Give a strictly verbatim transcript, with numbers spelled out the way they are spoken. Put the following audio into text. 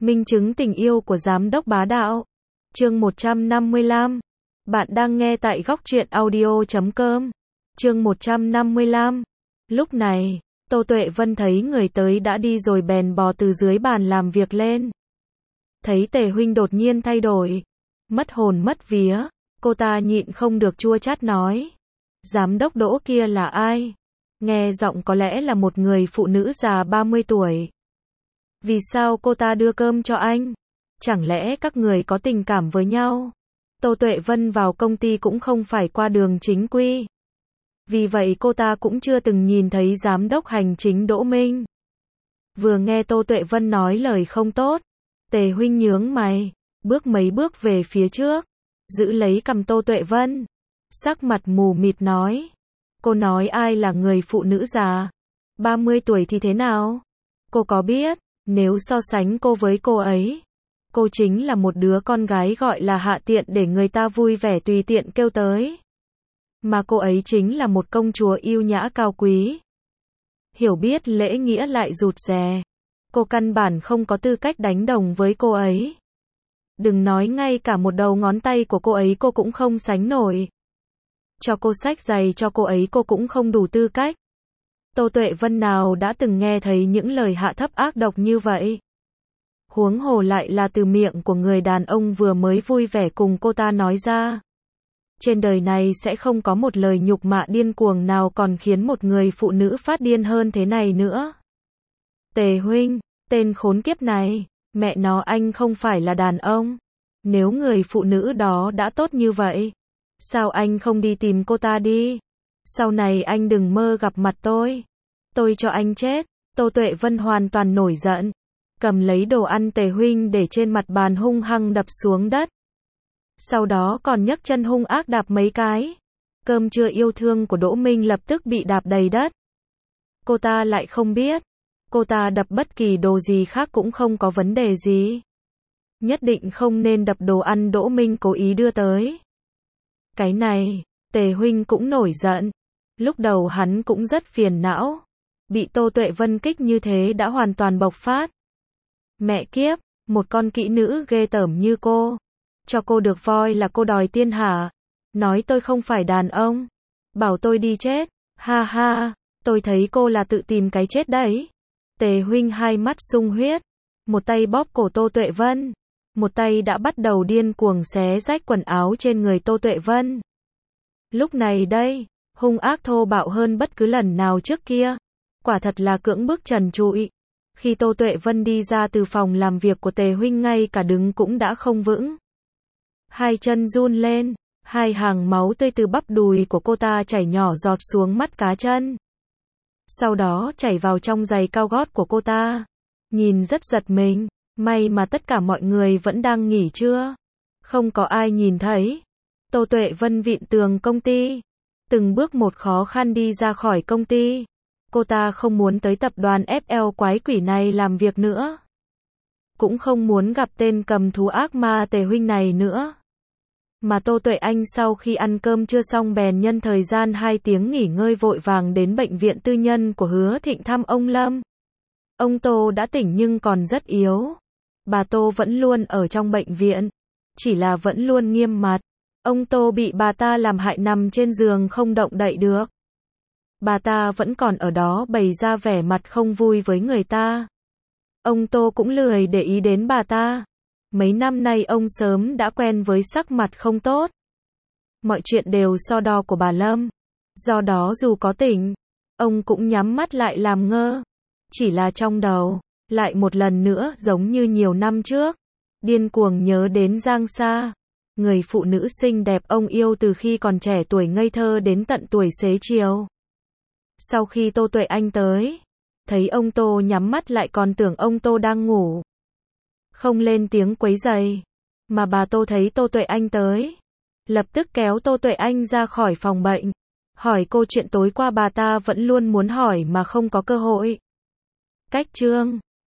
Minh chứng tình yêu của giám đốc bá đạo. Chương một trăm năm mươi lăm. Bạn đang nghe tại góc truyện audio chấm com. Chương một trăm năm mươi lăm. Lúc này, Tô Tuệ Vân thấy người tới đã đi rồi bèn bò từ dưới bàn làm việc lên. Thấy Tề huynh đột nhiên thay đổi, mất hồn mất vía, cô ta nhịn không được chua chát nói: "Giám đốc Đỗ kia là ai?" Nghe giọng có lẽ là một người phụ nữ già ba mươi tuổi. "Vì sao cô ta đưa cơm cho anh? Chẳng lẽ các người có tình cảm với nhau?" Tô Tuệ Vân vào công ty cũng không phải qua đường chính quy. Vì vậy cô ta cũng chưa từng nhìn thấy giám đốc hành chính Đỗ Minh. Vừa nghe Tô Tuệ Vân nói lời không tốt, Tề huynh nhướng mày, bước mấy bước về phía trước, giữ lấy cằm Tô Tuệ Vân, sắc mặt mù mịt nói: "Cô nói ai là người phụ nữ già? ba mươi tuổi thì thế nào? Cô có biết, nếu so sánh cô với cô ấy, cô chính là một đứa con gái gọi là hạ tiện để người ta vui vẻ tùy tiện kêu tới. Mà cô ấy chính là một công chúa yêu nhã cao quý. Hiểu biết lễ nghĩa lại rụt rè. Cô căn bản không có tư cách đánh đồng với cô ấy. Đừng nói ngay cả một đầu ngón tay của cô ấy cô cũng không sánh nổi. Cho cô xách giày cho cô ấy cô cũng không đủ tư cách." Tô Tuệ Vân nào đã từng nghe thấy những lời hạ thấp ác độc như vậy. Huống hồ lại là từ miệng của người đàn ông vừa mới vui vẻ cùng cô ta nói ra. Trên đời này sẽ không có một lời nhục mạ điên cuồng nào còn khiến một người phụ nữ phát điên hơn thế này nữa. "Tề huynh, tên khốn kiếp này, mẹ nó anh không phải là đàn ông. Nếu người phụ nữ đó đã tốt như vậy, sao anh không đi tìm cô ta đi? Sau này anh đừng mơ gặp mặt tôi. Tôi cho anh chết." Tô Tuệ Vân hoàn toàn nổi giận, cầm lấy đồ ăn Tề huynh để trên mặt bàn hung hăng đập xuống đất. Sau đó còn nhấc chân hung ác đạp mấy cái. Cơm trưa yêu thương của Đỗ Minh lập tức bị đạp đầy đất. Cô ta lại không biết, cô ta đập bất kỳ đồ gì khác cũng không có vấn đề gì. Nhất định không nên đập đồ ăn Đỗ Minh cố ý đưa tới. Cái này, Tề huynh cũng nổi giận. Lúc đầu hắn cũng rất phiền não. Bị Tô Tuệ Vân kích như thế đã hoàn toàn bộc phát. Mẹ kiếp, một con kỹ nữ ghê tởm như cô. Cho cô được voi là cô đòi tiên hả? Nói tôi không phải đàn ông. Bảo tôi đi chết. Ha ha, tôi thấy cô là tự tìm cái chết đấy. Tề huynh hai mắt sung huyết. Một tay bóp cổ Tô Tuệ Vân. Một tay đã bắt đầu điên cuồng xé rách quần áo trên người Tô Tuệ Vân. Lúc này đây, hung ác thô bạo hơn bất cứ lần nào trước kia. Quả thật là cưỡng bức trần trụi. Khi Tô Tuệ Vân đi ra từ phòng làm việc của Tề huynh ngay cả đứng cũng đã không vững. Hai chân run lên, hai hàng máu tươi từ bắp đùi của cô ta chảy nhỏ giọt xuống mắt cá chân. Sau đó chảy vào trong giày cao gót của cô ta. Nhìn rất giật mình, may mà tất cả mọi người vẫn đang nghỉ trưa. Không có ai nhìn thấy. Tô Tuệ Vân vịn tường công ty, từng bước một khó khăn đi ra khỏi công ty. Cô ta không muốn tới tập đoàn ép lờ quái quỷ này làm việc nữa. Cũng không muốn gặp tên cầm thú ác ma Tề huynh này nữa. Mà Tô Tuệ Anh sau khi ăn cơm chưa xong bèn nhân thời gian hai tiếng nghỉ ngơi vội vàng đến bệnh viện tư nhân của Hứa Thịnh thăm ông Lâm. Ông Tô đã tỉnh nhưng còn rất yếu. Bà Tô vẫn luôn ở trong bệnh viện, chỉ là vẫn luôn nghiêm mặt. Ông Tô bị bà ta làm hại nằm trên giường không động đậy được. Bà ta vẫn còn ở đó bày ra vẻ mặt không vui với người ta. Ông Tô cũng lười để ý đến bà ta. Mấy năm nay ông sớm đã quen với sắc mặt không tốt. Mọi chuyện đều so đo của bà Lâm. Do đó dù có tỉnh, ông cũng nhắm mắt lại làm ngơ. Chỉ là trong đầu, lại một lần nữa giống như nhiều năm trước. Điên cuồng nhớ đến Giang Sa. Người phụ nữ xinh đẹp ông yêu từ khi còn trẻ tuổi ngây thơ đến tận tuổi xế chiều. Sau khi Tô Tuệ Anh tới, thấy ông Tô nhắm mắt lại còn tưởng ông Tô đang ngủ. Không lên tiếng quấy rầy. Mà bà Tô thấy Tô Tuệ Anh tới, lập tức kéo Tô Tuệ Anh ra khỏi phòng bệnh. Hỏi cô chuyện tối qua bà ta vẫn luôn muốn hỏi mà không có cơ hội. Cách chương